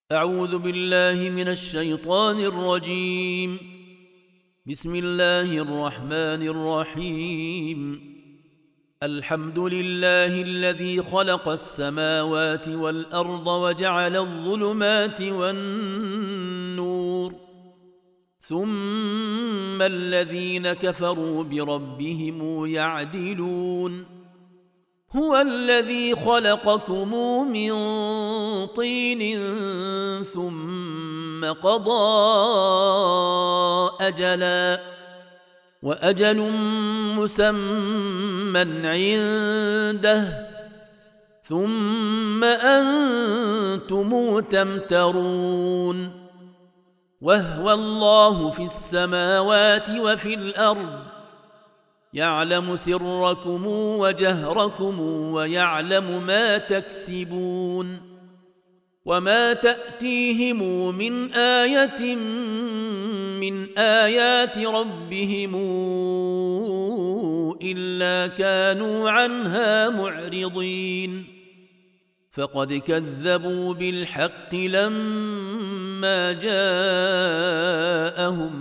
أعوذ بالله من الشيطان الرجيم. بسم الله الرحمن الرحيم. الحمد لله الذي خلق السماوات والأرض وجعل الظلمات والنور، ثم الذين كفروا بربهم يعدلون. هو الذي خلقكم من طين ثم قضى أجلا، وأجل مسمى عنده، ثم أنتم تمترون. وهو الله في السماوات وفي الأرض، يعلم سركم وجهركم ويعلم ما تكسبون. وما تأتيهم من آية من آيات ربهم إلا كانوا عنها معرضين. فقد كذبوا بالحق لما جاءهم،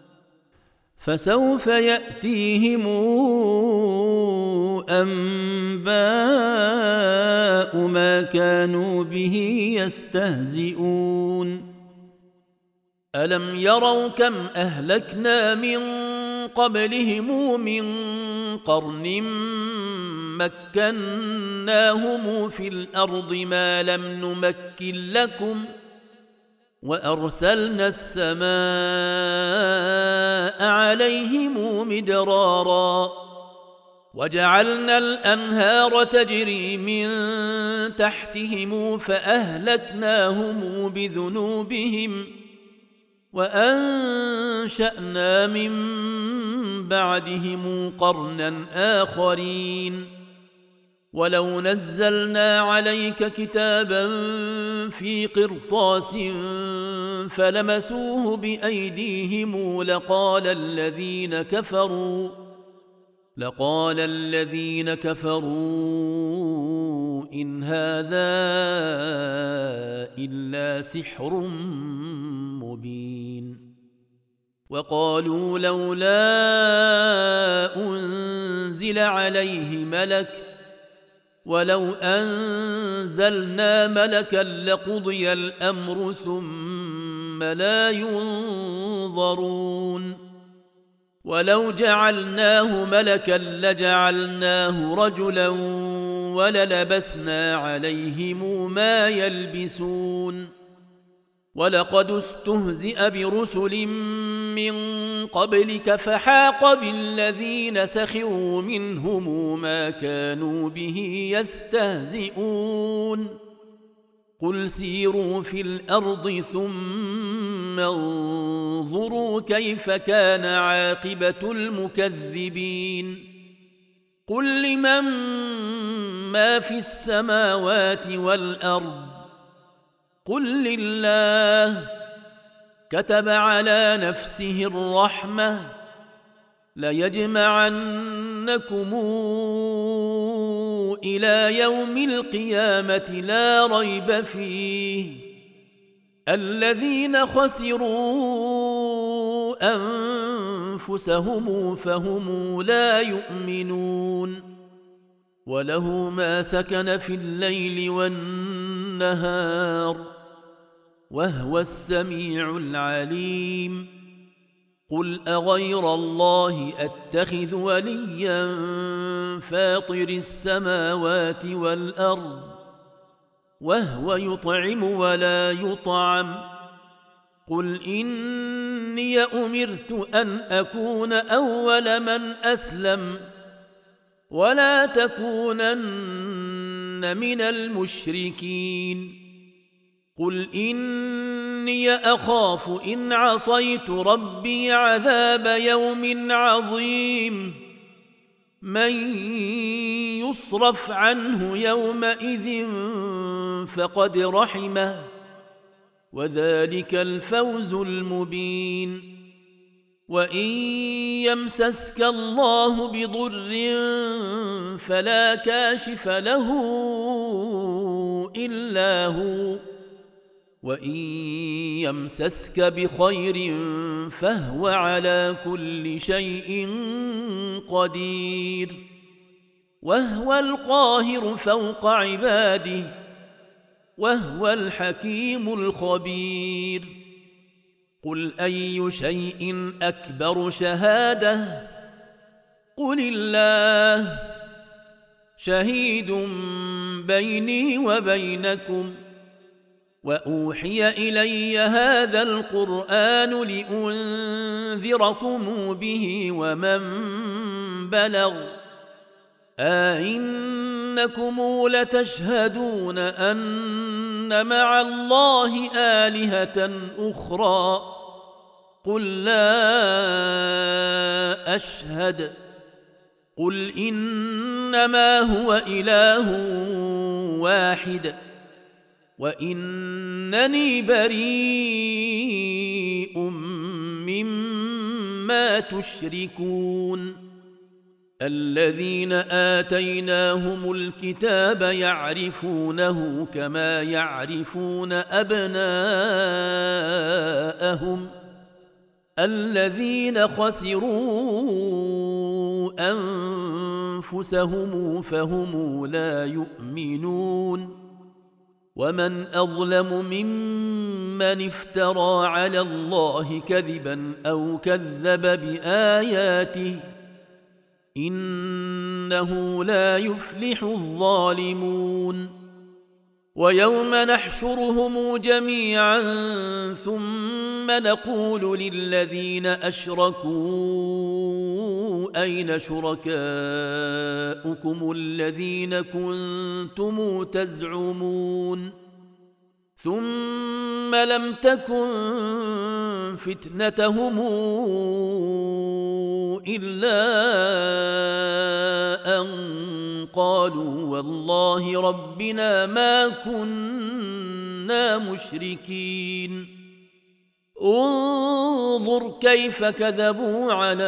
فسوف يأتيهم أنباء ما كانوا به يستهزئون. ألم يروا كم أهلكنا من قبلهم من قرن مكناهم في الأرض ما لم نمكن لكم، وأرسلنا السماء عليهم مدرارا، وجعلنا الأنهار تجري من تحتهم فأهلكناهم بذنوبهم، وأنشأنا من بعدهم قرنا آخرين. ولو نزلنا عليك كتابا في قرطاس فلمسوه بأيديهم لقال الذين كفروا إن هذا إلا سحر مبين. وقالوا لولا أنزل عليه ملك، ولو أنزلنا ملكا لقضي الأمر ثم لا ينظرون. ولو جعلناه ملكا لجعلناه رجلا وللبسنا عليهم ما يلبسون. ولقد استهزئ برسل من قبلك فحاق بالذين سخروا منهم ما كانوا به يستهزئون. قل سيروا في الأرض ثم انظروا كيف كان عاقبة المكذبين. قل لمن ما في السماوات والأرض، قل لله. كتب على نفسه الرحمة ليجمعنكم إلى يوم القيامة لا ريب فيه. الذين خسروا أنفسهم فهم لا يؤمنون. وله ما سكن في الليل والنهار، وهو السميع العليم. قل أغير الله أتخذ وليا فاطر السماوات والأرض، وهو يطعم ولا يطعم. قل إني أمرت أن أكون أول من أسلم، ولا تكونن من المشركين. قل إني أخاف إن عصيت ربي عذاب يوم عظيم. من يصرف عنه يومئذ فقد رحمه، وذلك الفوز المبين. وإن يمسسك الله بضر فلا كاشف له إلا هو، وإن يمسسك بخير فهو على كل شيء قدير وهو القاهر فوق عباده وهو الحكيم الخبير قل أي شيء أكبر شهادة قل الله شهيد بيني وبينكم وأوحي إلي هذا القرآن لأنذركم به ومن بلغ أئنكم لتشهدون أن مع الله آلهة أخرى قل لا أشهد قل إنما هو إله واحد وإنني بريء مما تشركون الذين آتيناهم الكتاب يعرفونه كما يعرفون أبناءهم الذين خسروا أنفسهم فهم لا يؤمنون ومن أظلم ممن افترى على الله كذبا أو كذب بآياته إنه لا يفلح الظالمون ويوم نحشرهم جميعا ثم نقول للذين أشركوا أين شركاؤكم الذين كنتم تزعمون ثم لم تكن فتنتهم إلا أن قالوا والله ربنا ما كنا مشركين انظر كيف كذبوا على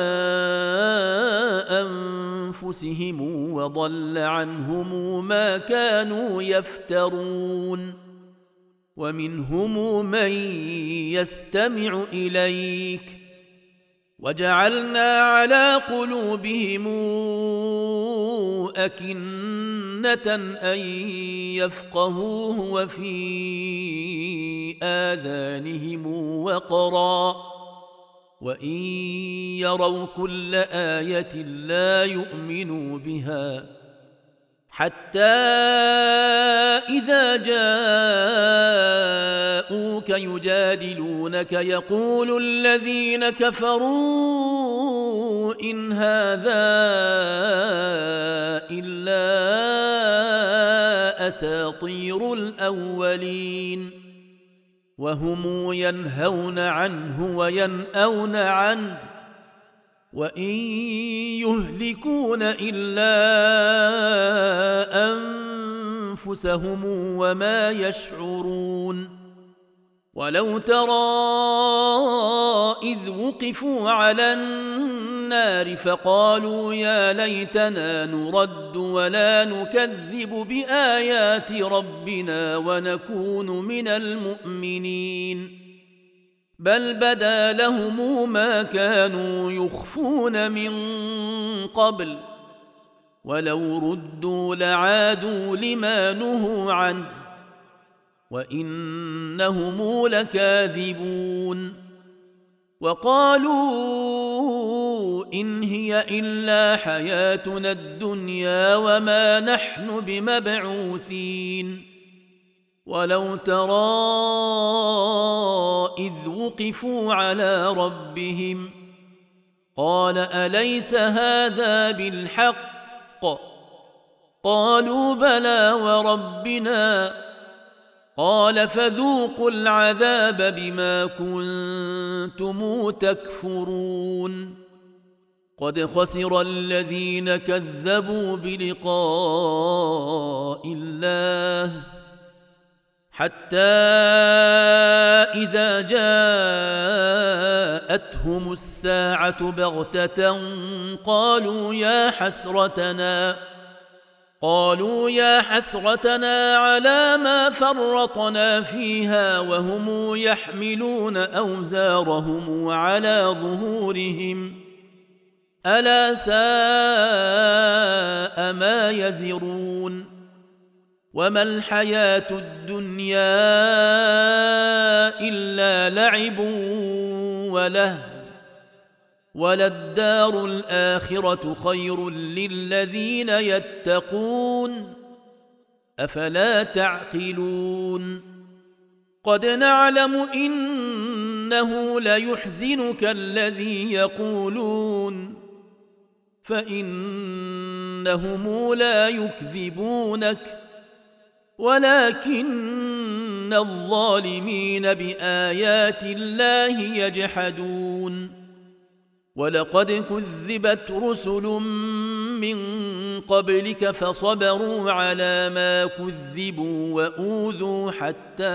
أنفسهم وضل عنهم ما كانوا يفترون ومنهم من يستمع إليك وجعلنا على قلوبهم أكنة أن يفقهوه وفي آذانهم وقرا وإن يروا كل آية لا يؤمنوا بها حتى إذا جاءوك يجادلونك يقول الذين كفروا إن هذا إلا أساطير الأولين وهم ينهون عنه وينأون عنه وإن يهلكون إلا أنفسهم وما يشعرون ولو ترى إذ وقفوا على النار فقالوا يا ليتنا نرد ولا نكذب بآيات ربنا ونكون من المؤمنين بل بدا لهم ما كانوا يخفون من قبل ولو ردوا لعادوا لما نهوا عنه وإنهم لكاذبون وقالوا إن هي إلا حياتنا الدنيا وما نحن بمبعوثين ولو ترى إذ وقفوا على ربهم قال أليس هذا بالحق قالوا بلى وربنا قال فذوقوا العذاب بما كنتم تكفرون قد خسر الذين كذبوا بلقاء الله حتى إذا جاءتهم الساعة بغتة قالوا قالوا يا حسرتنا على ما فرطنا فيها وهم يحملون أوزارهم على ظهورهم ألا ساء ما يزرون وما الحياة الدنيا إلا لعب ولهو وللدار الآخرة خير للذين يتقون أفلا تعقلون قد نعلم إنه ليحزنك الذي يقولون فإنهم لا يكذبونك ولكن الظالمين بآيات الله يجحدون ولقد كذبت رسل من قبلك فصبروا على ما كذبوا وأوذوا حتى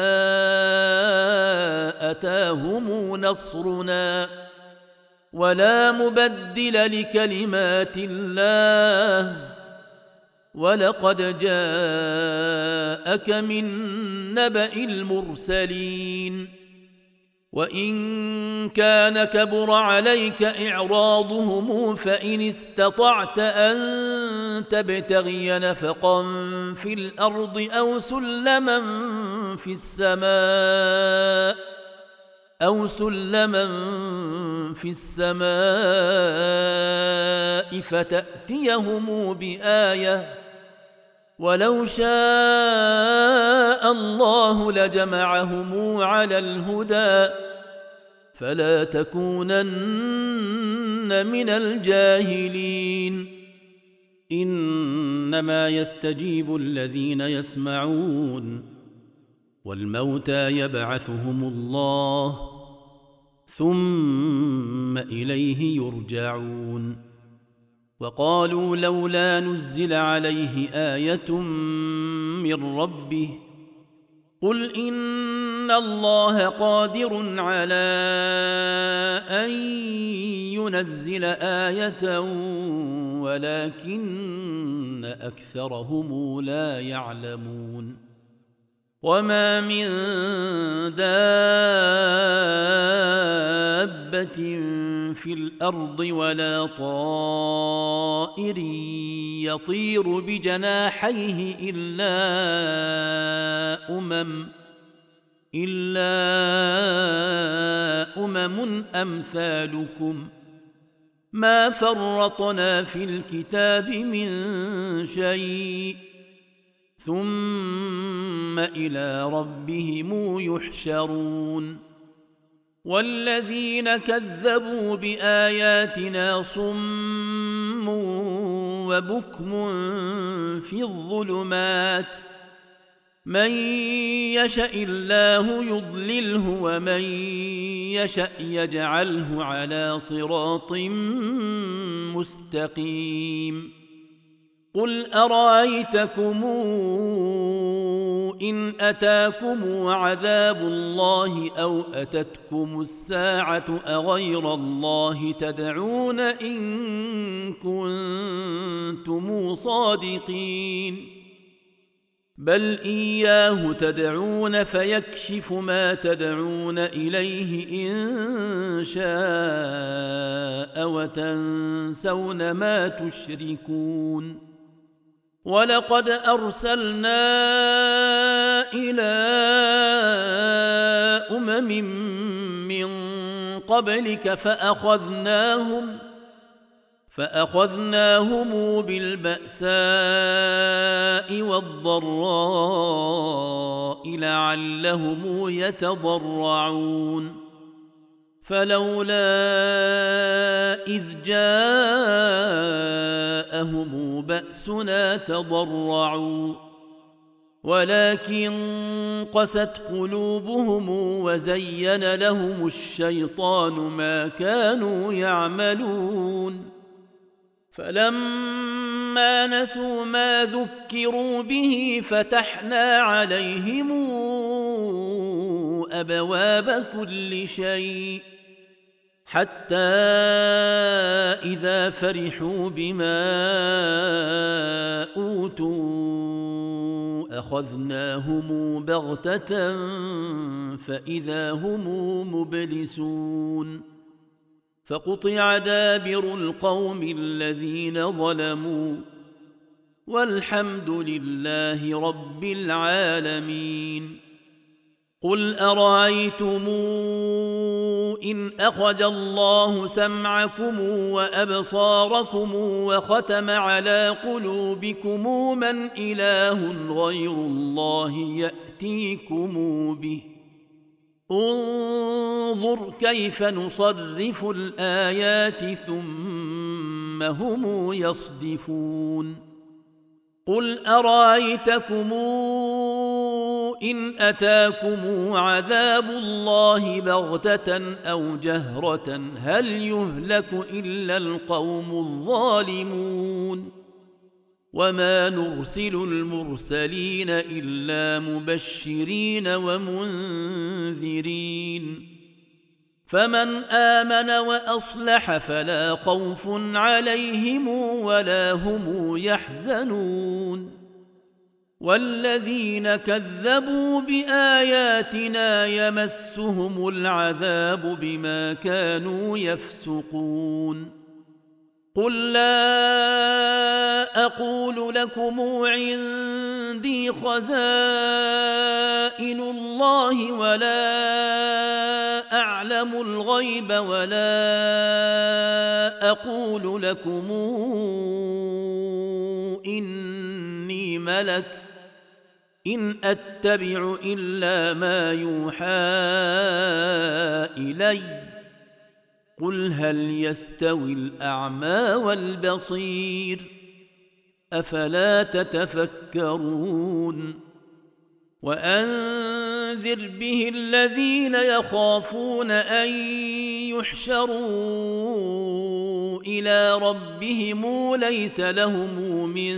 أتاهم نصرنا ولا مبدل لكلمات الله ولقد جاءك من نبأ المرسلين وإن كان كبر عليك إعراضهم فإن استطعت أن تبتغي نفقا في الأرض أو سلما في السماء فتأتيهم بآية ولو شاء الله لجمعهم على الهدى فلا تكونن من الجاهلين إنما يستجيب الذين يسمعون والموتى يبعثهم الله ثم إليه يرجعون وقالوا لولا نزل عليه آية من ربه قل إن الله قادر على أن ينزل آية ولكن أكثرهم لا يعلمون وما من دابة في الأرض ولا طائر يطير بجناحيه إلا أمم أمثالكم ما فرطنا في الكتاب من شيء ثم إلى ربهم يحشرون والذين كذبوا بآياتنا صم وبكم في الظلمات من يشاء الله يضلله ومن يشاء يجعله على صراط مستقيم قل أرأيتكم إن أتاكم عذاب الله أو أتتكم الساعة أغير الله تدعون إن كنتم صادقين بل إياه تدعون فيكشف ما تدعون إليه إن شاء وتنسون ما تشركون ولقد أرسلنا إلى أمم من قبلك فأخذناهم بالبأساء والضراء لعلهم يتضرعون فلولا إذ جاءهم بأسنا تضرعوا ولكن قست قلوبهم وزين لهم الشيطان ما كانوا يعملون فلما نسوا ما ذكروا به فتحنا عليهم أبواب كل شيء حتى إذا فرحوا بما أوتوا أخذناهم بغتة فإذا هم مبلسون فقطع دابر القوم الذين ظلموا والحمد لله رب العالمين. قل أرأيتم إن أخذ الله سمعكم وأبصاركم وختم على قلوبكم من إله غير الله يأتيكم به انظر كيف نصرف الآيات ثم هم يصدفون. قل أرأيتكم إن أتاكم عذاب الله بغتة أو جهرة هل يهلك إلا القوم الظالمون وما نرسل المرسلين إلا مبشرين ومنذرين فمن آمن وأصلح فلا خوف عليهم ولا هم يحزنون والذين كذبوا بآياتنا يمسهم العذاب بما كانوا يفسقون. قل لا أقول لكم عندي خزائن الله ولا أعلم الغيب ولا أقول لكم إني ملك إن أتبع إلا ما يوحى إلي قل هل يستوي الأعمى والبصير أفلا تتفكرون. وأنذر به الذين يخافون أن يحشروا إلى ربهم ليس لهم من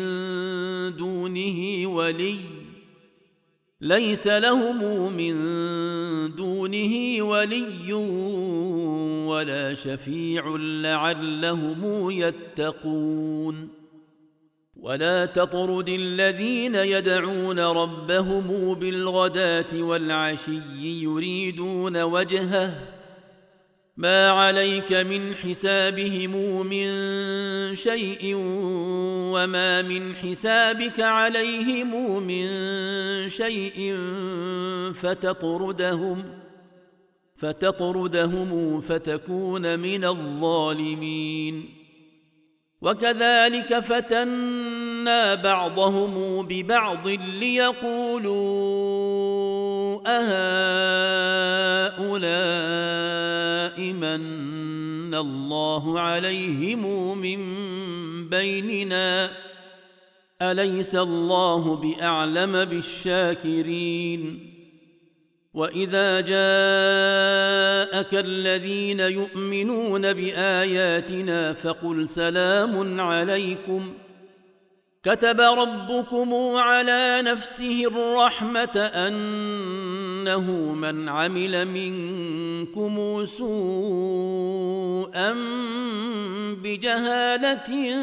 دونه ولي ولا شفيع لعلهم يتقون. ولا تطرد الذين يدعون ربهم بالغداة والعشي يريدون وجهه ما عليك من حسابهم من شيء وما من حسابك عليهم من شيء فتطردهم فتكون من الظالمين. وكذلك فتنا بعضهم ببعض ليقولوا أهؤلاء من الله عليهم من بيننا أليس الله بأعلم بالشاكرين. وإذا جاءك الذين يؤمنون بآياتنا فقل سلام عليكم كتب ربكم على نفسه الرحمة أنه من عمل منكم سوءا بجهالة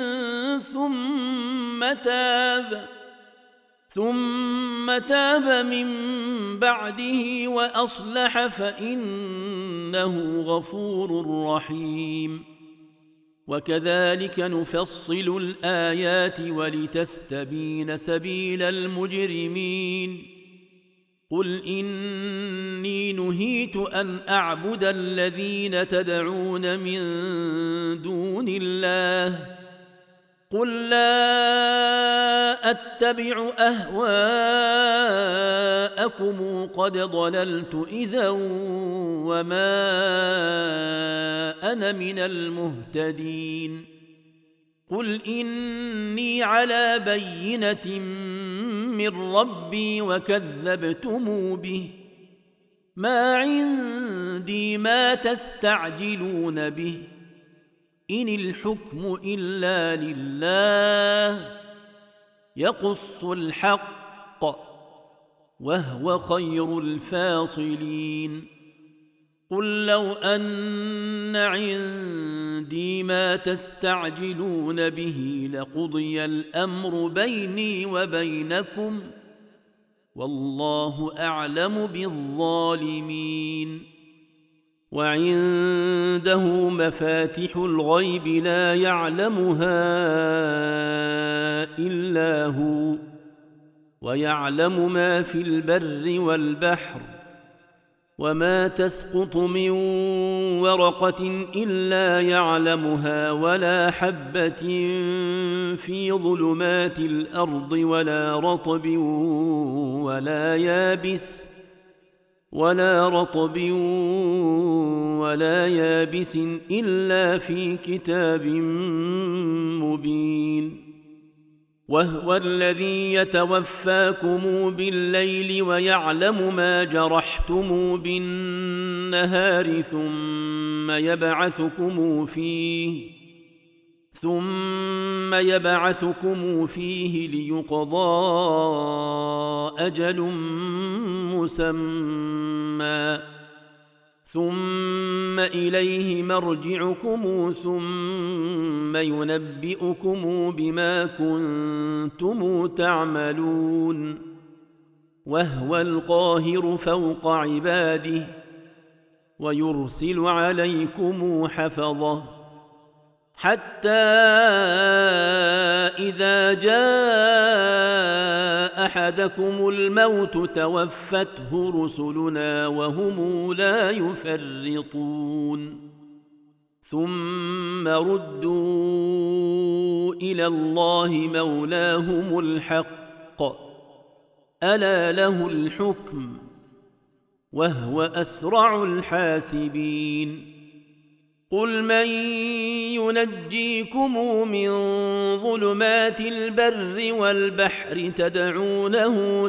ثم تاب من بعده وأصلح فإنه غفور رحيم. وكذلك نفصل الآيات ولتستبين سبيل المجرمين. قل إني نهيت أن أعبد الذين تدعون من دون الله قل لا أتبع أهواءكم قد ضللت إذا وما أنا من المهتدين. قل إني على بينة من ربي وكذبتم به ما عندي ما تستعجلون به إن الحكم إلا لله يقص الحق وهو خير الفاصلين. قل لو أن عندي ما تستعجلون به لقضي الأمر بيني وبينكم والله أعلم بالظالمين وعنده مفاتح الغيب لا يعلمها إلا هو ويعلم ما في البر والبحر وما تسقط من ورقة إلا يعلمها ولا حبة في ظلمات الأرض ولا رطب ولا يابس إلا في كتاب مبين وهو الذي يتوفاكم بالليل ويعلم ما جرحتم بالنهار ثم يبعثكم فيه ليقضى أجل مسمى ثم إليه مرجعكم ثم ينبئكم بما كنتم تعملون وهو القاهر فوق عباده ويرسل عليكم حفظه حتى إذا جاء أحدكم الموت توفته رسلنا وهم لا يفرطون ثم ردوا إلى الله مولاهم الحق ألا له الحكم وهو أسرع الحاسبين قل من ينجيكم من ظلمات البر والبحر تدعونه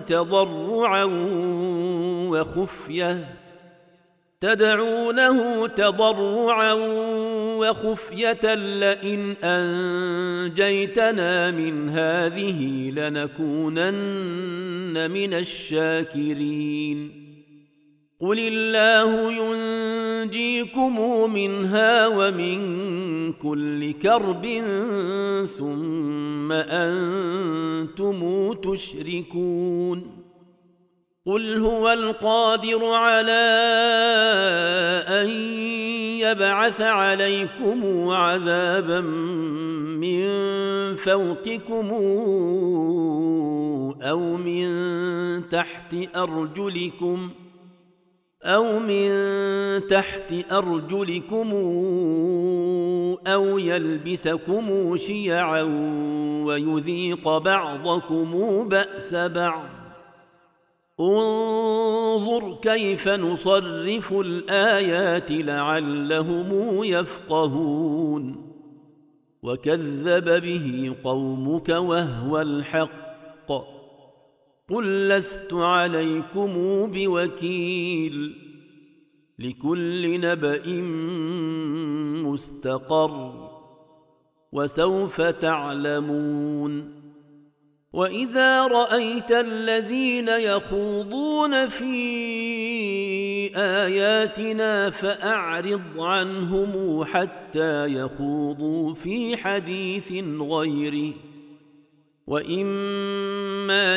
تضرعا وخفية لئن أنجيتنا من هذه لنكونن من الشاكرين قل الله ينجيكم منها ومن كل كرب ثم أنتم تشركون قل هو القادر على أن يبعث عليكم عذابا من فوقكم أو من تحت أرجلكم أو يلبسكم شيعا ويذيق بعضكم بأس بعض انظر كيف نصرف الآيات لعلهم يفقهون وكذب به قومك وهو الحق قل لست عليكم بوكيل لكل نبأ مستقر وسوف تعلمون وإذا رأيت الذين يخوضون في آياتنا فأعرض عنهم حتى يخوضوا في حديث غيره وإما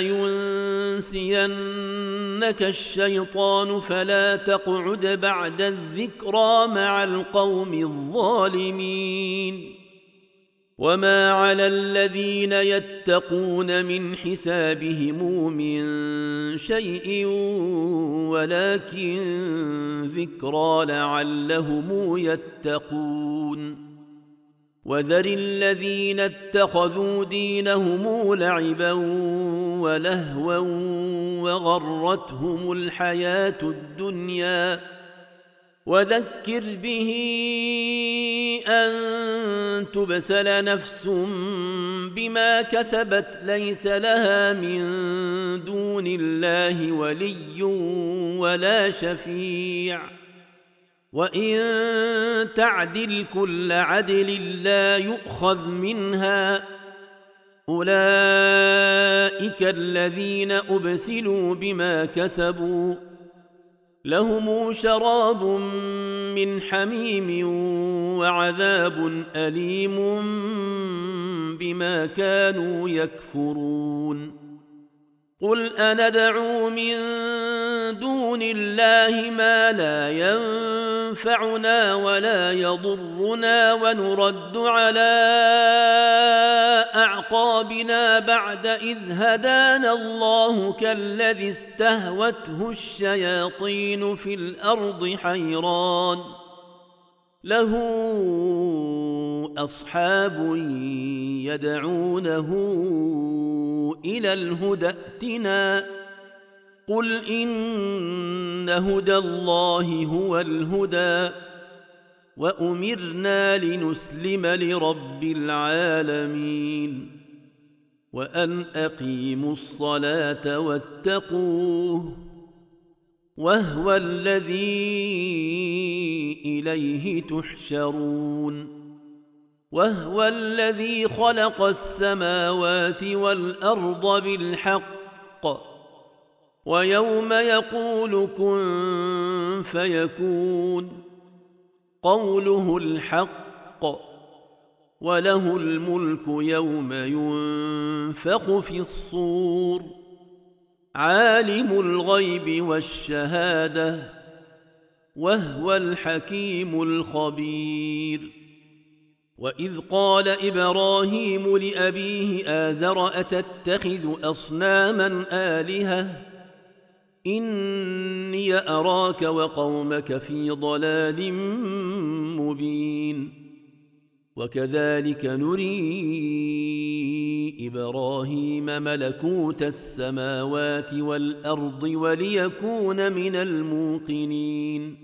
ينسينك الشيطان فلا تقعد بعد الذكرى مع القوم الظالمين وما على الذين يتقون من حسابهم من شيء ولكن ذكرى لعلهم يتقون وذر الذين اتخذوا دينهم لعبا ولهوا وغرتهم الحياة الدنيا وذكر به أن تبسل نفس بما كسبت ليس لها من دون الله ولي ولا شفيع وإن تعدل كل عدل لا يؤخذ منها أولئك الذين أبسلوا بما كسبوا لهم شراب من حميم وعذاب أليم بما كانوا يكفرون قل أندعو من دون الله ما لا ينفعنا ولا يضرنا ونرد على أعقابنا بعد إذ هدانا الله كالذي استهوته الشياطين في الأرض حيران له أصحاب يدعونه إلى الهدى ائتنا قل إن هدى الله هو الهدى وأمرنا لنسلم لرب العالمين وأن أقيموا الصلاة واتقوه وهو الذي إليه تحشرون وهو الذي خلق السماوات والأرض بالحق ويوم يقول كن فيكون قوله الحق وله الملك يوم ينفخ في الصور عالم الغيب والشهادة وهو الحكيم الخبير وإذ قال إبراهيم لأبيه آزر أتتخذ أصناما آلهة إني أراك وقومك في ضلال مبين وكذلك نري إبراهيم ملكوت السماوات والأرض وليكون من الموقنين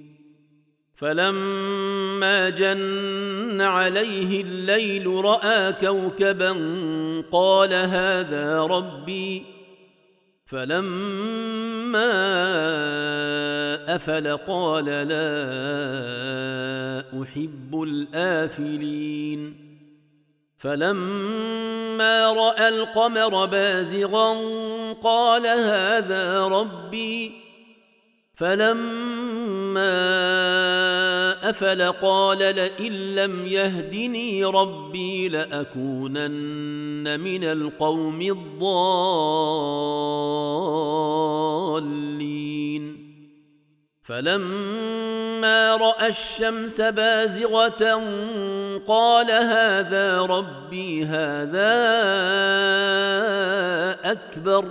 فلما جن عليه الليل رأى كوكبا قال هذا ربي فلما أفل قال لا أحب الآفلين فلما رأى القمر بازغا قال هذا ربي فلما أفل قال لئن لم يهدني ربي لأكونن من القوم الضالين فلما رأى الشمس بازغة قال هذا ربي هذا أكبر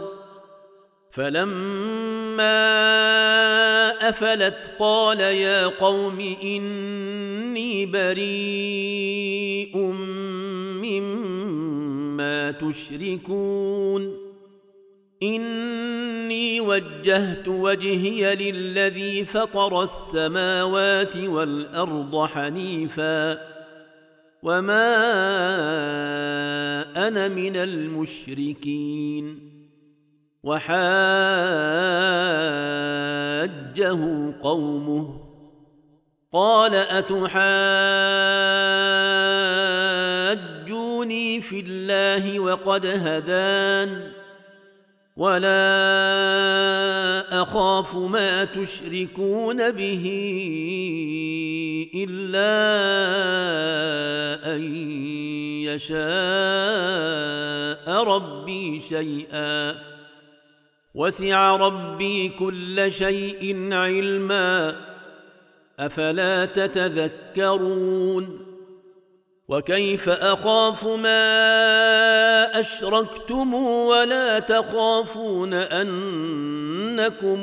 فلما أفلت قال يا قوم إني بريء مما تشركون إني وجهت وجهي للذي فطر السماوات والأرض حنيفا وما أنا من المشركين وحاجه قومه قال أتحاجوني في الله وقد هدان ولا أخاف ما تشركون به إلا أن يشاء ربي شيئا وسع ربي كل شيء علما أفلا تتذكرون وكيف أخاف ما أشركتم ولا تخافون أنكم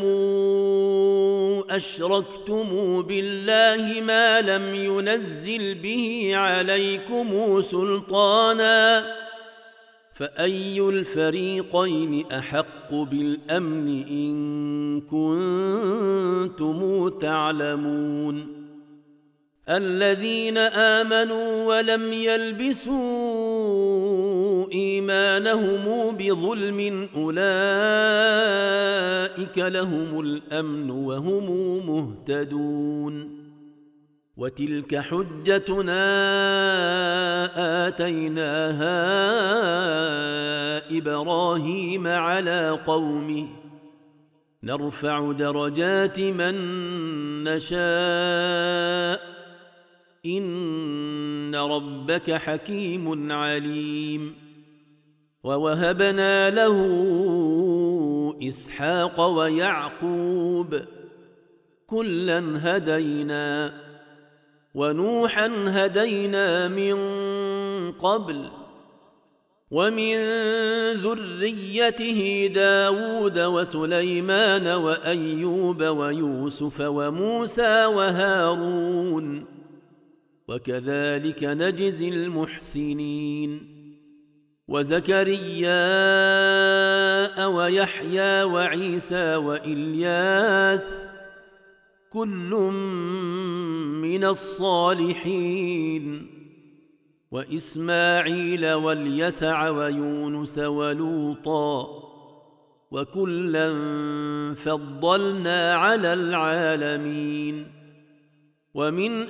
أشركتم بالله ما لم ينزل به عليكم سلطانا فأي الفريقين أحق بالأمن إن كنتم تعلمون الذين آمنوا ولم يلبسوا إيمانهم بظلم أولئك لهم الأمن وهم مهتدون وتلك حجتنا آتيناها إبراهيم على قومه نرفع درجات من نشاء إن ربك حكيم عليم ووهبنا له إسحاق ويعقوب كلا هدينا ونوحا هدينا من قبل ومن ذريته داود وسليمان وأيوب ويوسف وموسى وهارون وكذلك نجزي المحسنين وزكريا ويحيى وعيسى وإلياس كل من الصالحين وإسماعيل واليسع ويونس ولوطا وكلا فضلنا على العالمين ومن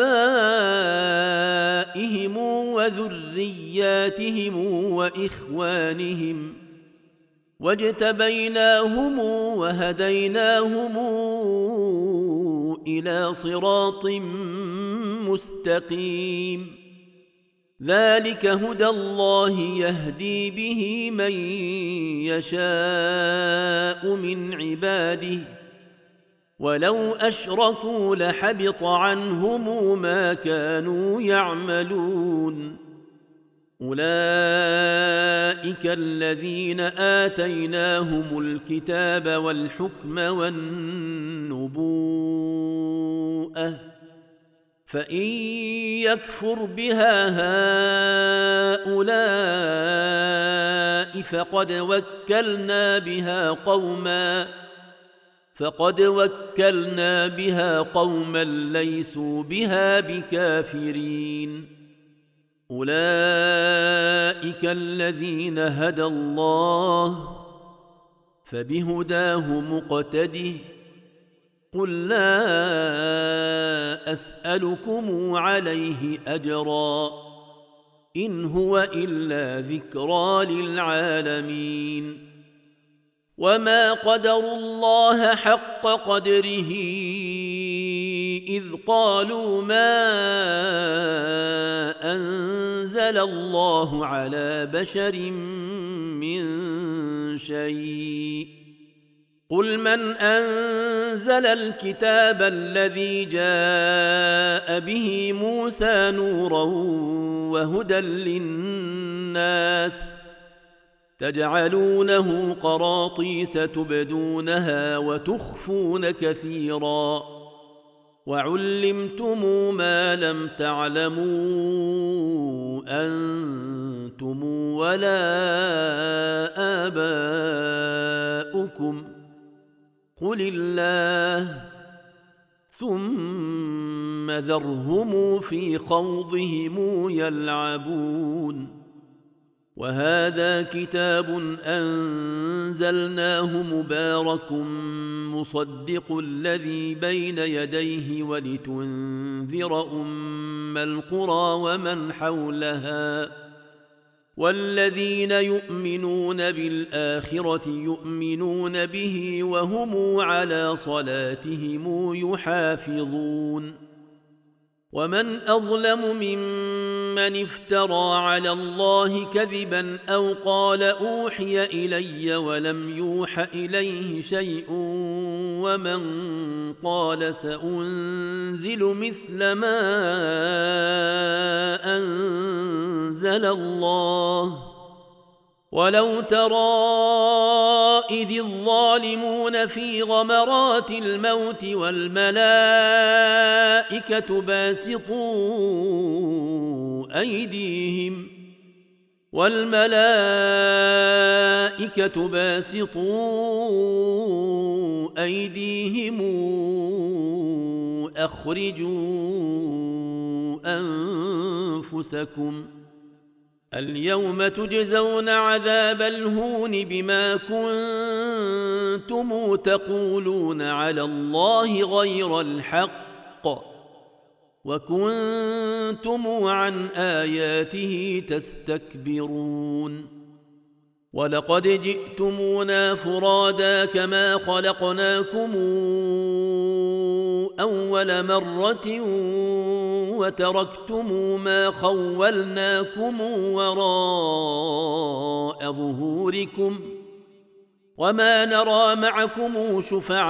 آبائهم وذرياتهم وإخوانهم واجتبيناهم وهديناهم إلى صراط مستقيم ذلك هدى الله يهدي به من يشاء من عباده ولو أشركوا لحبط عنهم ما كانوا يعملون أولئك الذين آتيناهم الكتاب والحكم والنبوءة فإن يكفر بها هؤلاء فقد وكلنا بها قوما ليسوا بها بكافرين أولئك الذين هدى الله فبهداه مقتده قل لا أسألكم عليه أجرا إن هو إلا ذكرى للعالمين وما قدروا الله حق قدره إذ قالوا ما أنزل الله على بشر من شيء قل من أنزل الكتاب الذي جاء به موسى نورا وهدى للناس تجعلونه قراطيس تبدونها وتخفون كثيرا وعلمتم ما لم تعلموا أنتم ولا آباؤكم قل الله ثم ذرهم في خوضهم يلعبون وهذا كتاب أنزلناه مبارك مصدق الذي بين يديه ولتنذر أم القرى ومن حولها والذين يؤمنون بالآخرة يؤمنون به وهم على صلاتهم يحافظون ومن أظلم ممن افترى على الله كذبا أو قال أوحي إلي ولم يوح إليه شيء ومن قال سأنزل مثل ما أنزل الله ولو ترى إذ الظالمون في غمرات الموت والملائكة باسطوا أيديهم أخرجوا أنفسكم اليوم تجزون عذاب الهون بما كنتم تقولون على الله غير الحق وكنتم عن آياته تستكبرون ولقد جئتمونا فرادا كما خلقناكم أول مرة وتركتم ما خولناكم وراء ظهوركم وما نرى معكم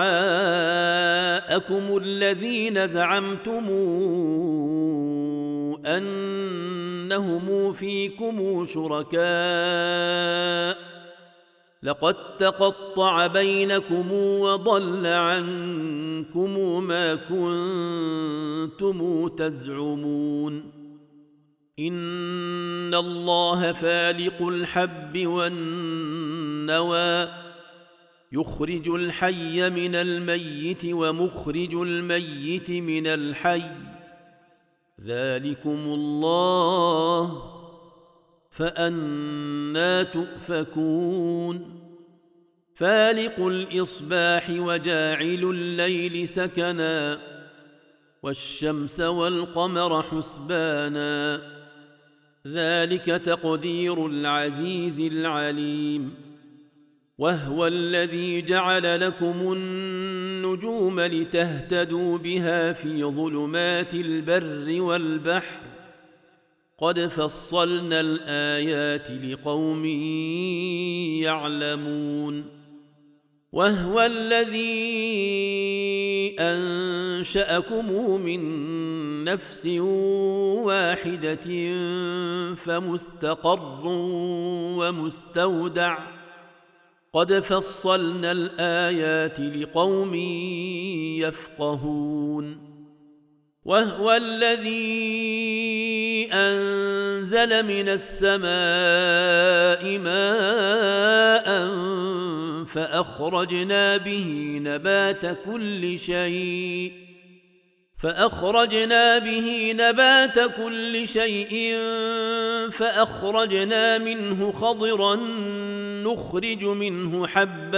شفعاءكم الذين زعمتم أنهم فيكم شركاء لقد تقطع بينكم وضل عنكم ما كنتم تزعمون إن الله فالق الحب والنوى يخرج الحي من الميت ومخرج الميت من الحي ذلكم الله فأنى تؤفكون فالق الإصباح وجاعل الليل سكنا والشمس والقمر حسبانا ذلك تقدير العزيز العليم وهو الذي جعل لكم النجوم لتهتدوا بها في ظلمات البر والبحر قد فصلنا الآيات لقوم يعلمون وهو الذي أنشأكم من نفس واحدة فمستقر ومستودع قد فصلنا الآيات لقوم يفقهون وهو الذي أنزل من السماء ماء فأخرجنا به نبات كل شيء فأخرجنا منه خضرا نخرج منه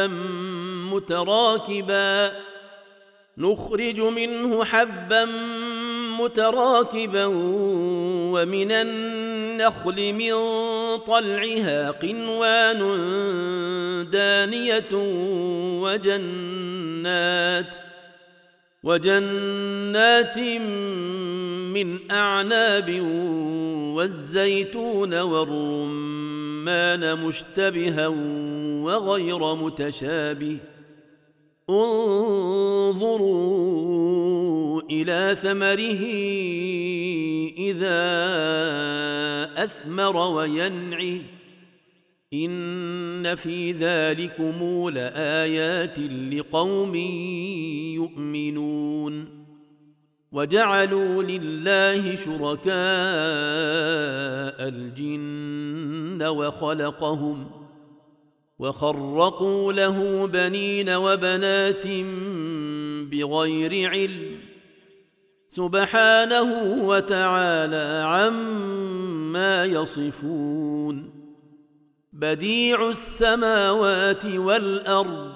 حبا متراكبا ومن النخل من طلعها قنوان دانية وجنات من أعناب والزيتون والرمان مشتبها وغير متشابه انظروا إلى ثمره إذا أثمر وينعه إن في ذلكم لآيات لقوم يؤمنون وجعلوا لله شركاء الجن وخرقوا له بنين وبنات بغير علم سبحانه وتعالى عما يصفون بديع السماوات والأرض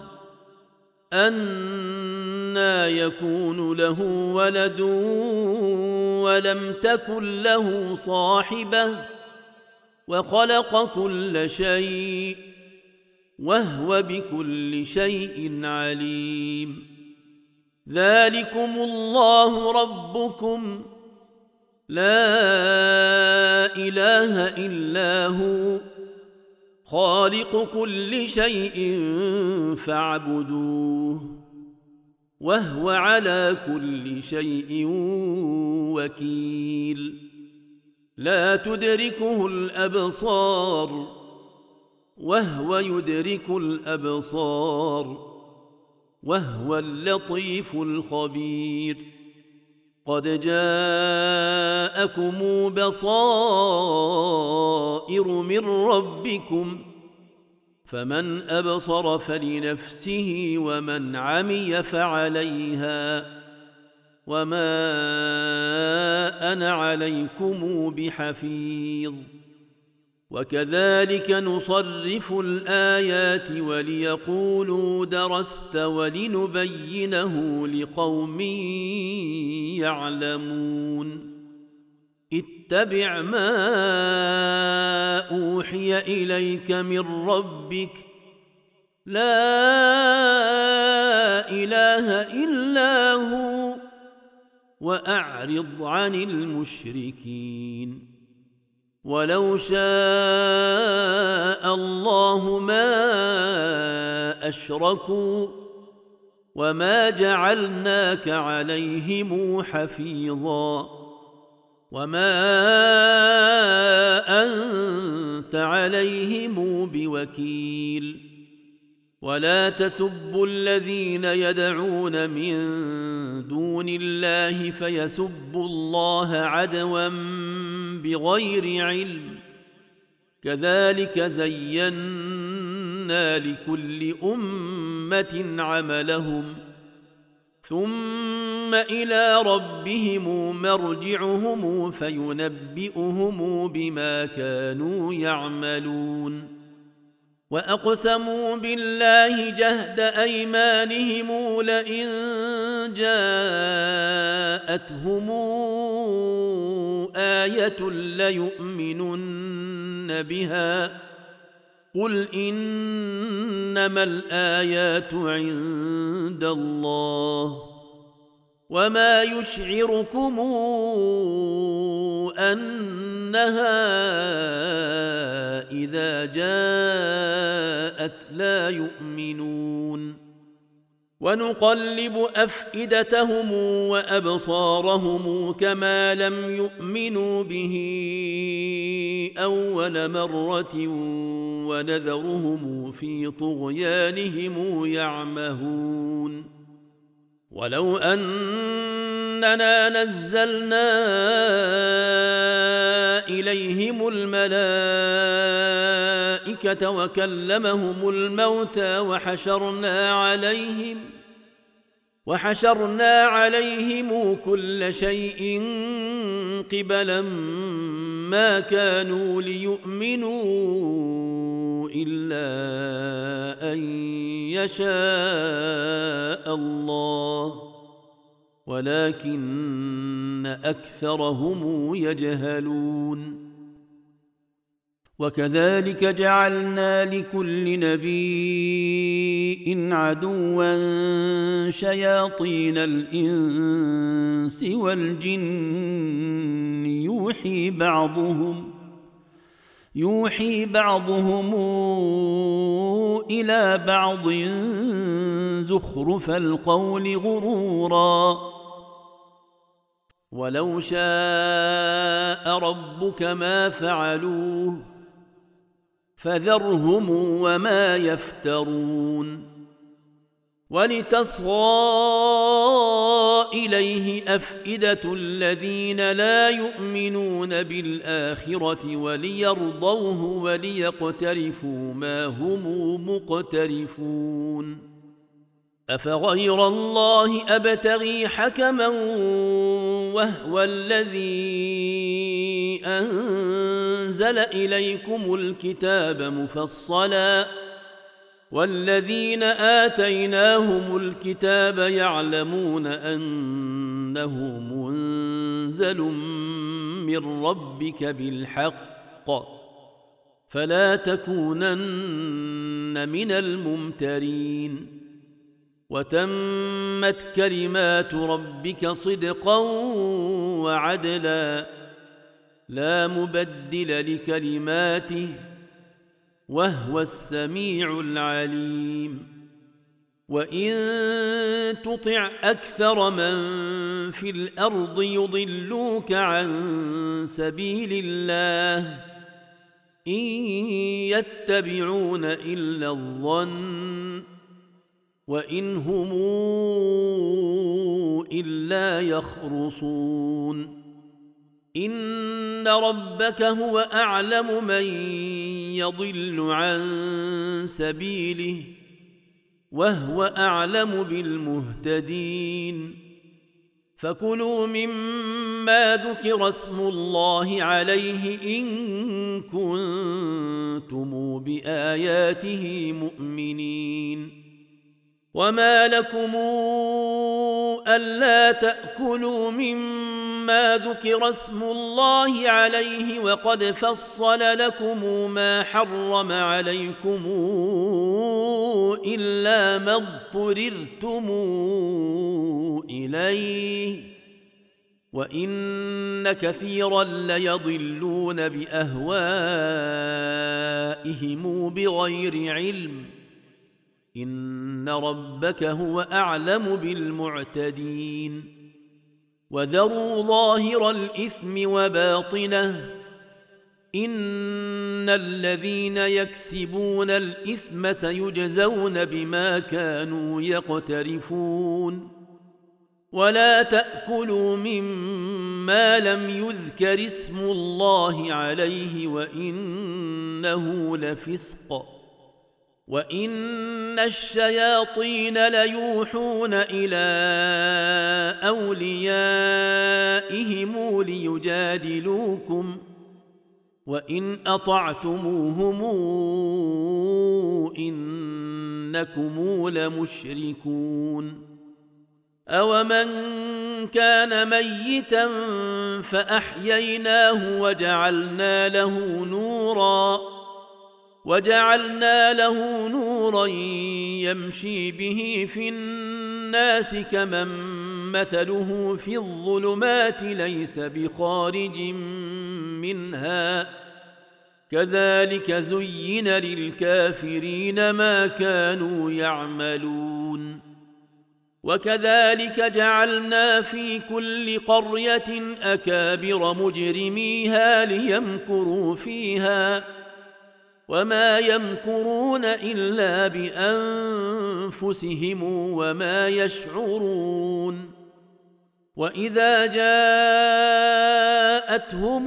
أنى يكون له ولد ولم تكن له صاحبة وخلق كل شيء وهو بكل شيء عليم ذلكم الله ربكم لا إله إلا هو خالق كل شيء فاعبدوه وهو على كل شيء وكيل لا تدركه الأبصار وهو يدرك الأبصار وهو اللطيف الخبير قد جاءكم بصائر من ربكم فمن أبصر فلنفسه ومن عمي فعليها وما أنا عليكم بحفيظ وكذلك نصرف الآيات وليقولوا درست ولنبينه لقوم يعلمون اتبع ما أوحي إليك من ربك لا إله إلا هو وأعرض عن المشركين ولو شاء الله ما أشركوا وما جعلناك عليهم حفيظا وما أنت عليهم بوكيل ولا تسبوا الذين يدعون من دون الله فيسبوا الله عدوا بغير علم كذلك زينا لكل أمة عملهم ثم إلى ربهم مرجعهم فينبئهم بما كانوا يعملون وأقسموا بالله جهد أيمانهم لئن جاءتهم آية ليؤمنن بها قل إنما الآيات عند الله وما يشعركم أنها إذا جاءت لا يؤمنون ونقلب أفئدتهم وأبصارهم كما لم يؤمنوا به أول مرة ونذرهم في طغيانهم يعمهون ولو أننا نزلنا إليهم الملائكة وكلمهم الموتى وحشرنا عليهم كل شيء قبلا ما كانوا ليؤمنوا إلا أن يشاء الله ولكن أكثرهم يجهلون وكذلك جعلنا لكل نبي عدوا شياطين الإنس والجن يوحي بعضهم إلى بعض زخرف القول غرورا ولو شاء ربك ما فعلوه فذرهم وما يفترون ولتصغى إليه أفئدة الذين لا يؤمنون بالآخرة وليرضوه وليقترفوا ما هم مقترفون أفغير الله أبتغي حكما وهو الذي أنزل إليكم الكتاب مفصلا والذين آتيناهم الكتاب يعلمون أنه منزل من ربك بالحق فلا تكونن من الممترين وتمت كلمات ربك صدقا وعدلا لا مبدل لكلماته وهو السميع العليم وإن تطع أكثر من في الأرض يضلوك عن سبيل الله إن يتبعون إلا الظن وإن هم إلا يخرصون إن ربك هو أعلم من يضل عن سبيله وهو أعلم بالمهتدين فكلوا مما ذكر اسم الله عليه إن كنتم بآياته مؤمنين وما لكم ألا تأكلوا مما ذكر اسم الله عليه وقد فصل لكم ما حرم عليكم إلا ما اضطررتم إليه وإن كثيرا ليضلون بأهوائهم بغير علم إن ربك هو أعلم بالمعتدين وذروا ظاهر الإثم وباطنه إن الذين يكسبون الإثم سيجزون بما كانوا يقترفون ولا تأكلوا مما لم يذكر اسم الله عليه وإنه لفسق وإن الشياطين ليوحون إلى أوليائهم ليجادلوكم وإن أطعتموهم إنكم لمشركون أومن كان ميتا فأحييناه وجعلنا له نورا يمشي به في الناس كمن مثله في الظلمات ليس بخارج منها كذلك زين للكافرين ما كانوا يعملون وكذلك جعلنا في كل قرية أكابر مجرميها ليمكروا فيها وما يمكرون إلا بأنفسهم وما يشعرون وإذا جاءتهم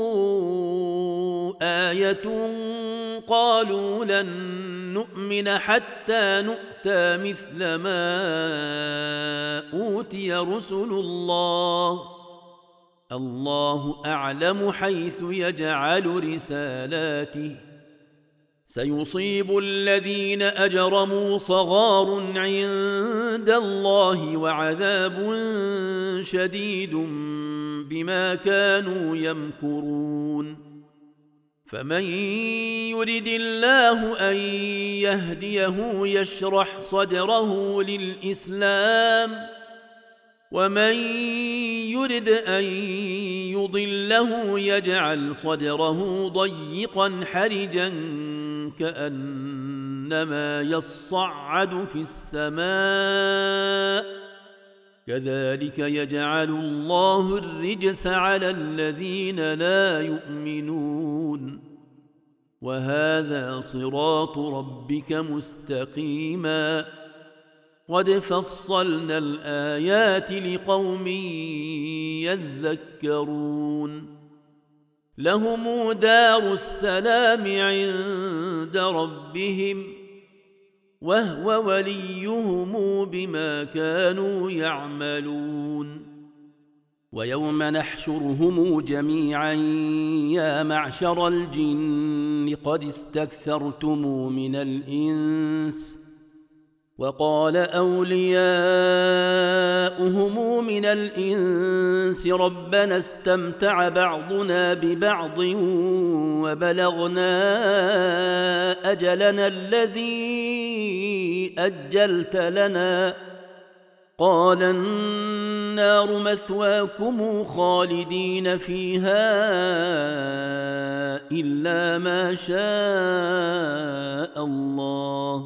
آية قالوا لن نؤمن حتى نؤتى مثل ما أوتي رسل الله أعلم حيث يجعل رسالاته سيصيب الذين أجرموا صغار عند الله وعذاب شديد بما كانوا يمكرون فمن يرد الله أن يهديه يشرح صدره للإسلام ومن يرد أن يضله يجعل صدره ضيقا حرجا كأنما يصعد في السماء كذلك يجعل الله الرجس على الذين لا يؤمنون وهذا صراط ربك مستقيما قد فصلنا الآيات لقوم يذكرون لهم دار السلام عند ربهم وهو وليهم بما كانوا يعملون ويوم نحشرهم جميعا يا معشر الجن قد استكثرتم من الإنس وقال أولياؤهم من الإنس ربنا استمتع بعضنا ببعض وبلغنا أجلنا الذي أجلت لنا قال النار مثواكم خالدين فيها إلا ما شاء الله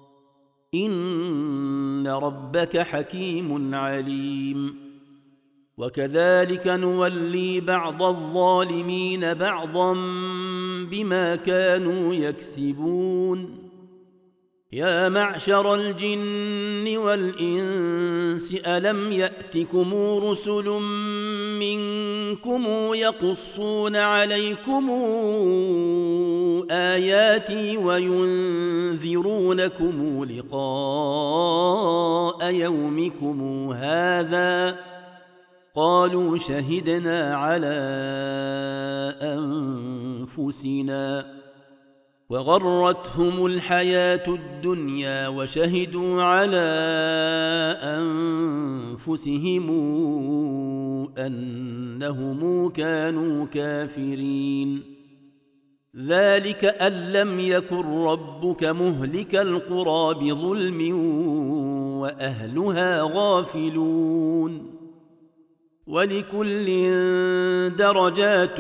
إن ربك حكيم عليم وكذلك نولي بعض الظالمين بعضا بما كانوا يكسبون يا معشر الجن والإنس ألم يأتكم رسل منكم يقصون عليكم آياتي وينذرونكم لقاء يومكم هذا قالوا شهدنا على أنفسنا وغرتهم الحياة الدنيا وشهدوا على أنفسهم أنهم كانوا كافرين. ذلك أن لم يكن ربك مهلك القرى بظلم وأهلها غافلون. ولكل درجات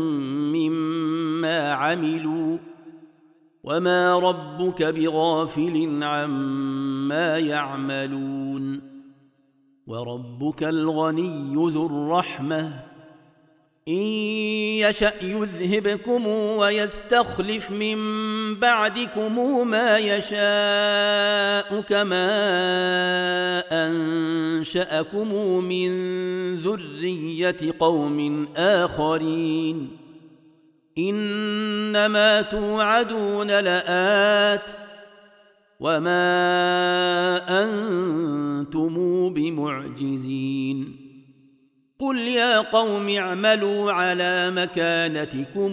مما عملوا وما ربك بغافل عما يعملون. وربك الغني ذو الرحمة إن يشأ يذهبكم ويستخلف من بعدكم ما يشاء كما أنشأكم من ذرية قوم آخرين. إنما توعدون لآت وما أنتم بمعجزين. قل يا قوم اعملوا على مكانتكم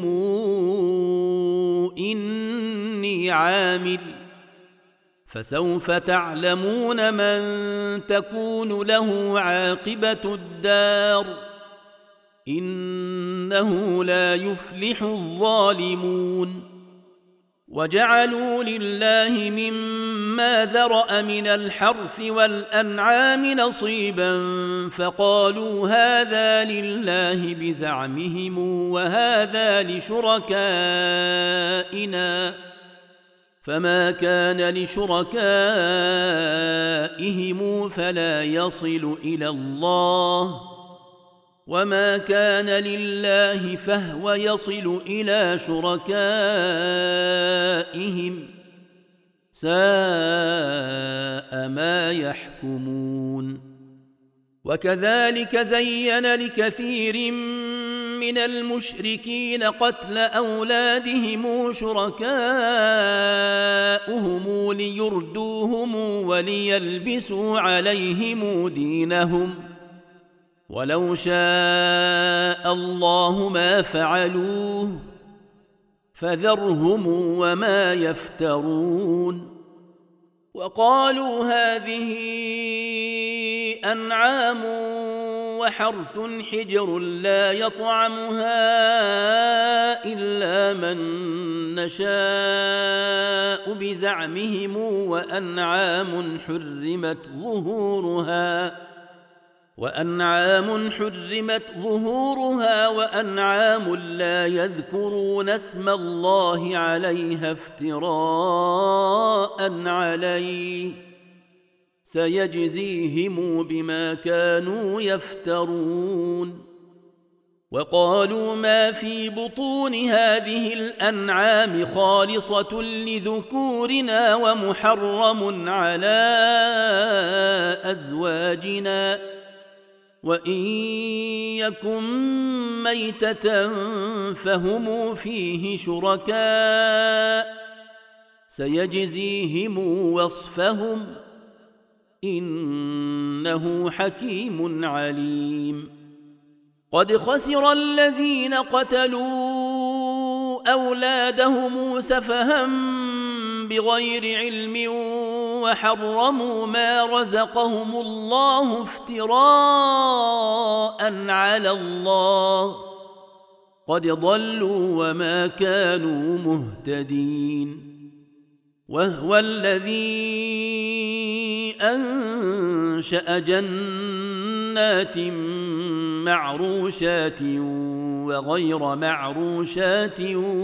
إني عامل فسوف تعلمون من تكون له عاقبة الدار إنه لا يفلح الظالمون. وجعلوا لله مما ذرأ من الحرث والأنعام نصيبا فقالوا هذا لله بزعمهم وهذا لشركائنا فما كان لشركائهم فلا يصل إلى الله وما كان لله فهو يصل إلى شركائهم ساء ما يحكمون. وكذلك زين لكثير من المشركين قتل أولادهم شركاؤهم ليردوهم وليلبسوا عليهم دينهم ولو شاء الله ما فعلوه فذرهم وما يفترون. وقالوا هذه أنعام وحرث حجر لا يطعمها إلا من نشاء بزعمهم وأنعام حرمت ظهورها وأنعام لا يذكرون اسم الله عليها افتراء عليه سيجزيهم بما كانوا يفترون. وقالوا ما في بطون هذه الأنعام خالصة لذكورنا ومحرم على أزواجنا وإن يكن ميتة فهم فيه شركاء سيجزيهم وصفهم إنه حكيم عليم. قد خسر الذين قتلوا أولادهم سفها بغير علم وحرموا ما رزقهم الله افتراء على الله قد ضلوا وما كانوا مهتدين. وهو الذي أنشأ جنات معروشات وغير معروشات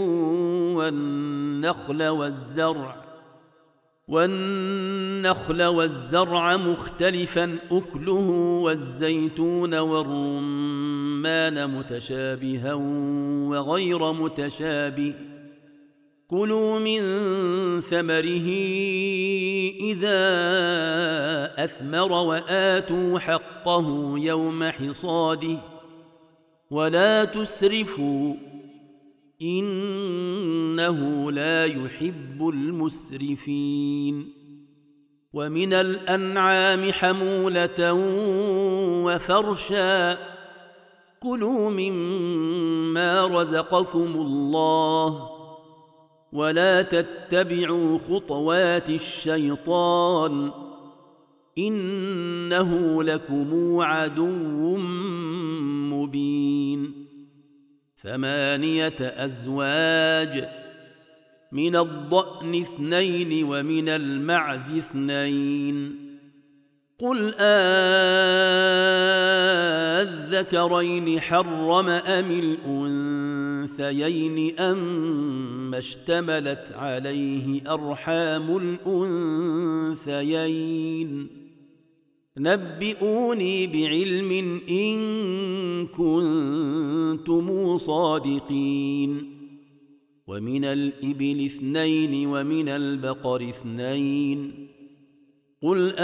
والنخل والزرع مختلفا أكله والزيتون والرمان متشابها وغير متشابه كلوا من ثمره إذا أثمر وآتوا حقه يوم حصاده ولا تسرفوا إنه لا يحب المسرفين. ومن الأنعام حمولة وفرشا كلوا مما رزقكم الله ولا تتبعوا خطوات الشيطان إنه لكم عدو مبين 8 أزواج من الضأن 2 ومن المعز 2 قل أذكرين حرم أم الأنثيين أم اشتملت عليه أرحام الأنثيين نبئوني بعلم إن كنتم صادقين ومن الإبل 2 ومن البقر 2 قل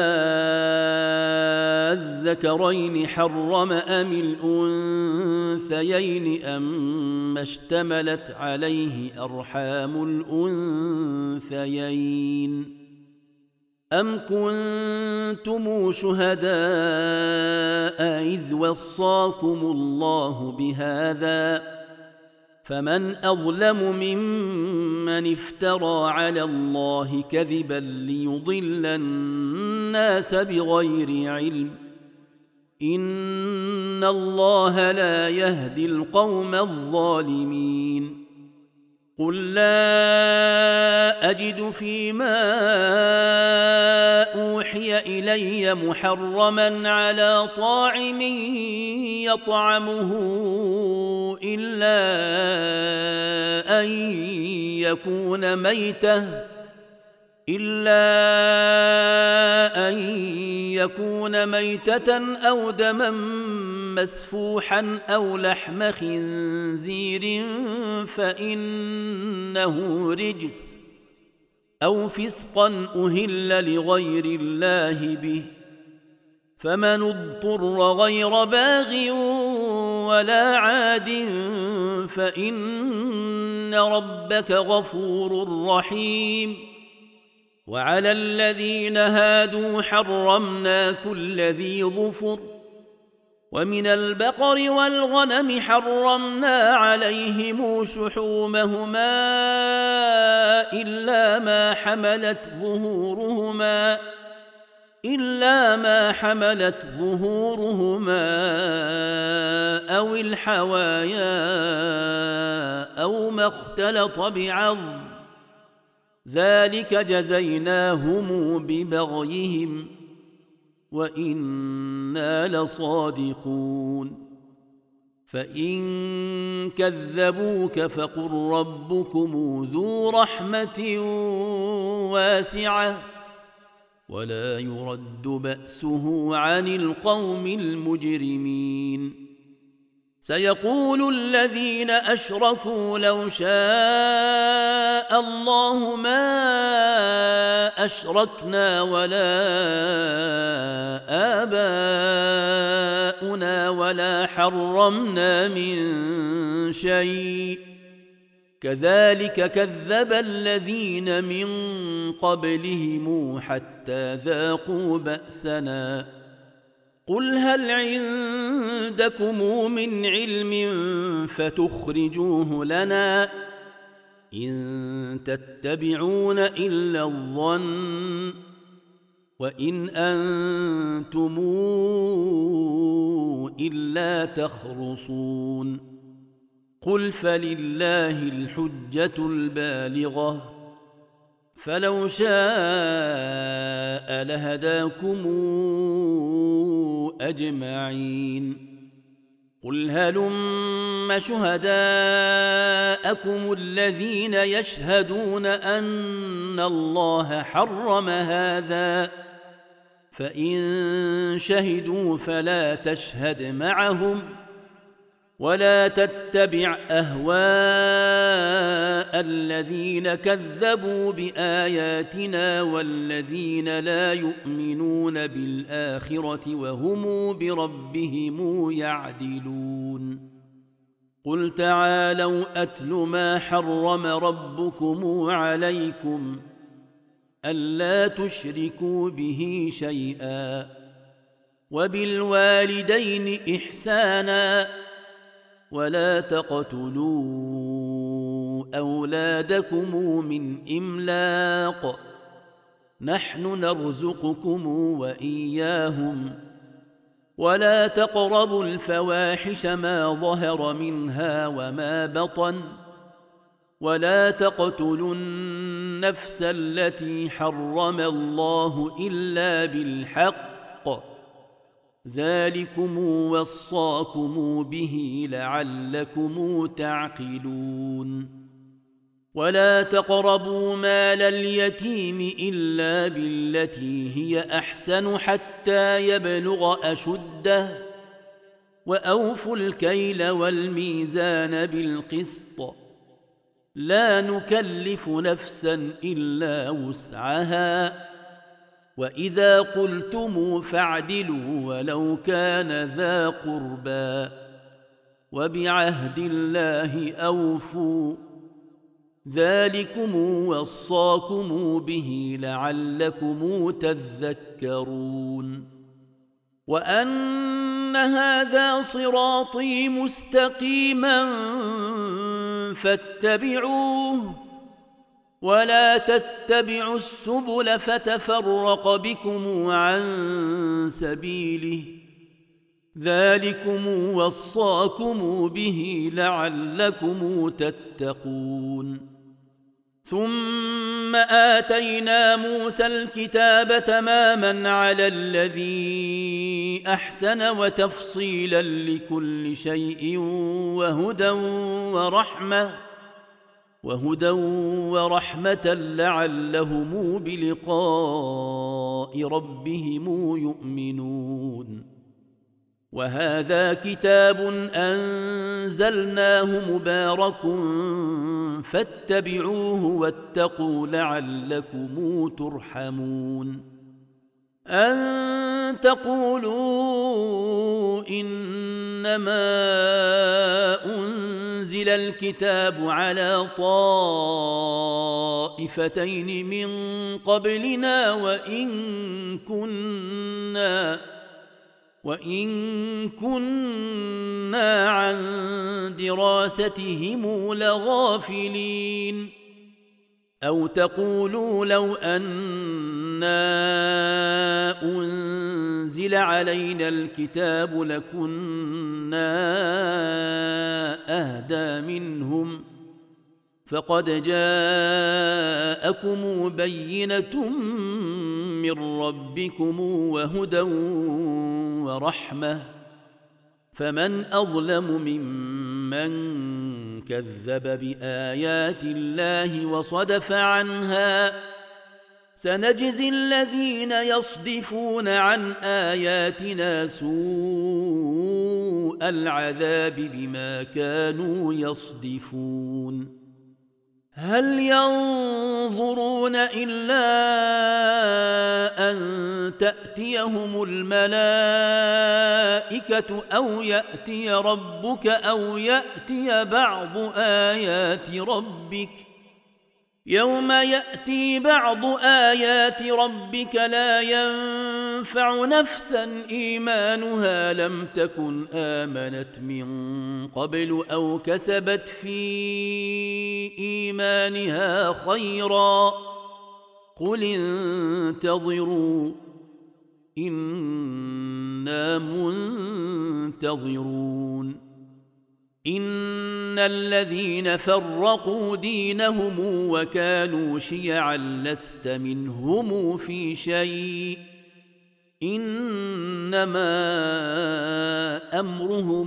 أذكرين حرم أم الأنثيين أم اشتملت عليه أرحام الأنثيين أم كنتم شهداء إذ وصاكم الله بهذا فمن أظلم ممن افترى على الله كذبا ليضل الناس بغير علم إن الله لا يهدي القوم الظالمين قل لا أجد فيما أوحي إلي محرما على طاعم يطعمه إلا أن يكون ميتة أو دما مسفوحا أو لحم خنزير فإنه رجس أو فسقا أهل لغير الله به فمن اضطر غير باغ ولا عاد فإن ربك غفور رحيم وعلى الذين هادوا حرمنا كل ذي ظفر ومن البقر والغنم حرمنا عليهم شحومهما إلا ما حملت ظهورهما أو الحوايا أو ما اختلط بعظم ذلك جزيناهم ببغيهم وإنا لصادقون فإن كذبوك فقل ربكم ذو رحمة واسعة ولا يرد بأسه عن القوم المجرمين سيقول الذين أشركوا لو شاء الله ما أشركنا ولا آباؤنا ولا حرمنا من شيء كذلك كذب الذين من قبلهم حتى ذاقوا بأسنا قل هل عندكم من علم فتخرجوه لنا إن تتبعون إلا الظن وإن أنتم إلا تخرصون قل فلله الحجة البالغة فلو شاء لهداكم أجمعين قل هلم شهداءكم الذين يشهدون أن الله حرم هذا فإن شهدوا فلا تشهد معهم ولا تتبع أهواء الذين كذبوا بآياتنا والذين لا يؤمنون بالآخرة وهم بربهم يعدلون قل تعالوا أتل ما حرم ربكم عليكم ألا تشركوا به شيئا وبالوالدين إحسانا ولا تقتلوا أولادكم من إملاق نحن نرزقكم وإياهم ولا تقربوا الفواحش ما ظهر منها وما بطن ولا تقتلوا النفس التي حرم الله إلا بالحق ذلكم وصاكم به لعلكم تعقلون ولا تقربوا مال اليتيم إلا بالتي هي أحسن حتى يبلغ أشده وأوفوا الكيل والميزان بالقسط لا نكلف نفسا إلا وسعها وإذا قلتم فاعدلوا ولو كان ذا قربى وبعهد الله أوفوا ذلكم وصاكم به لعلكم تذكرون وأن هذا صراطي مستقيما فاتبعوه ولا تتبعوا السبل فتفرق بكم عن سبيله ذلكم وصاكم به لعلكم تتقون ثم آتينا موسى الكتاب تماما على الذي أحسن وتفصيلا لكل شيء وهدى ورحمة لعلهم بلقاء ربهم يؤمنون وهذا كتاب أنزلناه مبارك فاتبعوه واتقوا لعلكم ترحمون أن تقولوا إنما أنزل الكتاب على طائفتين من قبلنا وإن كنا عن دراستهم لغافلين أو تقولوا لو أنا أنزل علينا الكتاب لكنا أهدى منهم فقد جاءكم بينة من ربكم وهدى ورحمة فمن أظلم ممن كذب بآيات الله وصدف عنها سنجزي الذين يصدفون عن آياتنا سوء العذاب بما كانوا يصدفون هل ينظرون إلا أن تأتيهم الملائكة أو يأتي ربك أو يأتي بعض آيات ربك يوم يأتي بعض آيات ربك لا ينفع نفسا إيمانها لم تكن آمنت من قبل أو كسبت في إيمانها خيرا قل انتظروا إنا منتظرون إن الذين فرقوا دينهم وكانوا شيعا لست منهم في شيء إنما أمرهم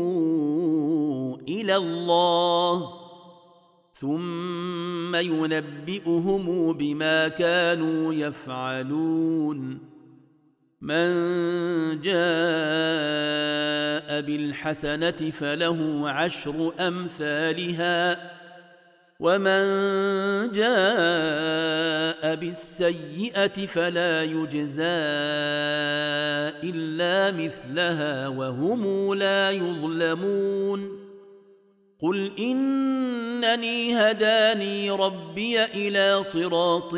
إلى الله ثم ينبئهم بما كانوا يفعلون من جاء بالحسنة فله 10 أمثالها ومن جاء بالسيئة فلا يجزى إلا مثلها وهم لا يظلمون قل إنني هداني ربي إلى صراط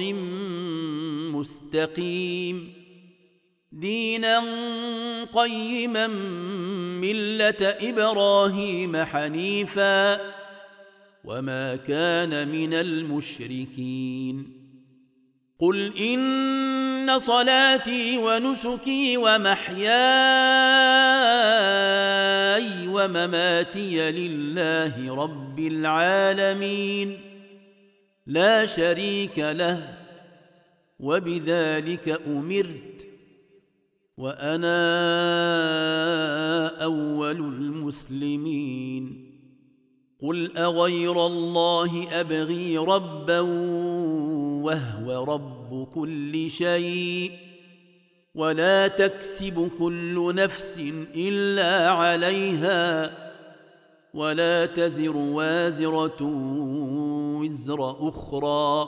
مستقيم دينا قيما ملة إبراهيم حنيفا وما كان من المشركين قل إن صلاتي ونسكي ومحياي ومماتي لله رب العالمين لا شريك له وبذلك أمرت وأنا أول المسلمين قل أغير الله أبغي ربا وهو رب كل شيء ولا تكسب كل نفس إلا عليها ولا تزر وازرة وزر أخرى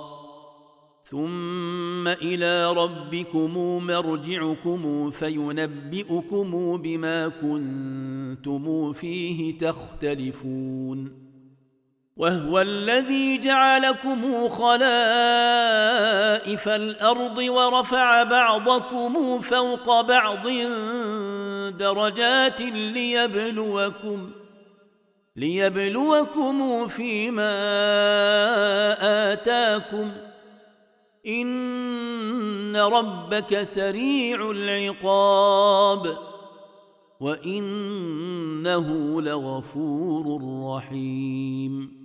ثم إلى ربكم مرجعكم فينبئكم بما كنتم فيه تختلفون وهو الذي جعلكم خلائف الأرض ورفع بعضكم فوق بعض درجات ليبلوكم فيما آتاكم إن ربك سريع العقاب وإنه لغفور رحيم